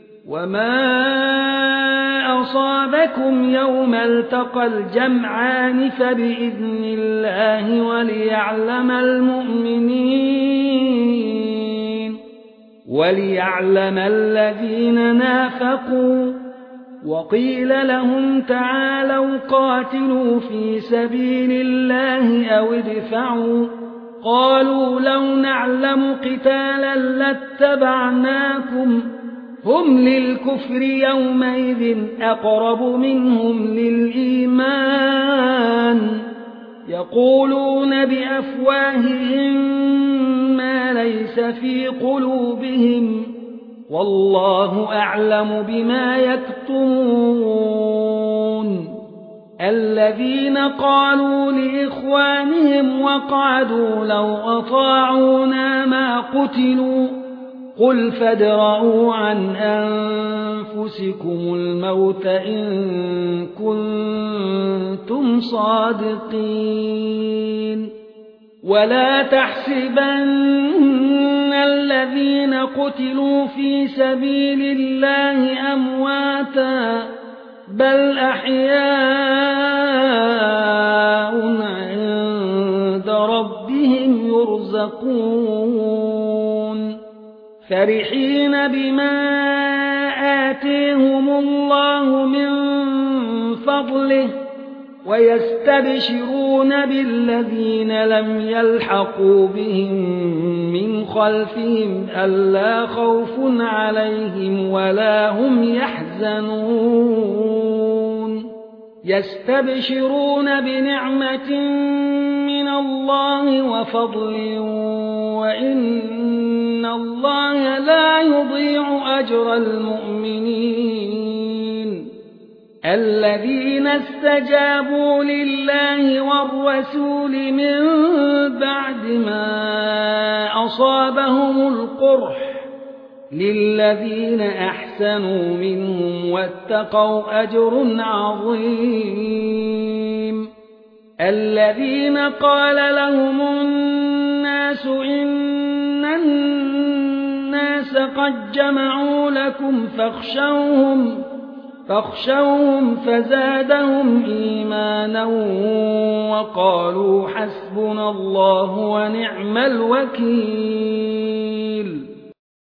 وما أصابكم يوم التقى الجمعان فبإذن الله وليعلم الذين نافقوا. وقيل لهم تعالوا قاتلوا في سبيل الله أو ادفعوا. قالوا لو نعلم قتالا لاتبعناكم. هم للكفر يومئذ أقرب منهم للإيمان. يقولون بأفواههم ما ليس في قلوبهم والله أعلم بما يكتمون. الذين قالوا لإخوانهم وقعدوا لو أطاعونا ما قتلوا. قل فادرءوا عن أنفسكم الموت إن كنتم صادقين. ولا تحسبن الذين قتلوا في سبيل الله أمواتا بل أحياء عند ربهم يرزقون. فرحين بما آتيهم الله من فضله ويستبشرون بالذين لم يلحقوا بهم من خلفهم ألا خوف عليهم ولا هم يحزنون. يستبشرون بنعمة من الله وفضل وإن الله لا يضيع أجر المؤمنين. الذين استجابوا لله والرسول من بعد ما أصابهم القرح للذين أحسنوا منهم واتقوا أجر عظيم. الذين قال لهم الناس إن الناس قد جمعوا لكم فاخشوهم فزادهم إيمانا وقالوا حسبنا الله ونعم الوكيل.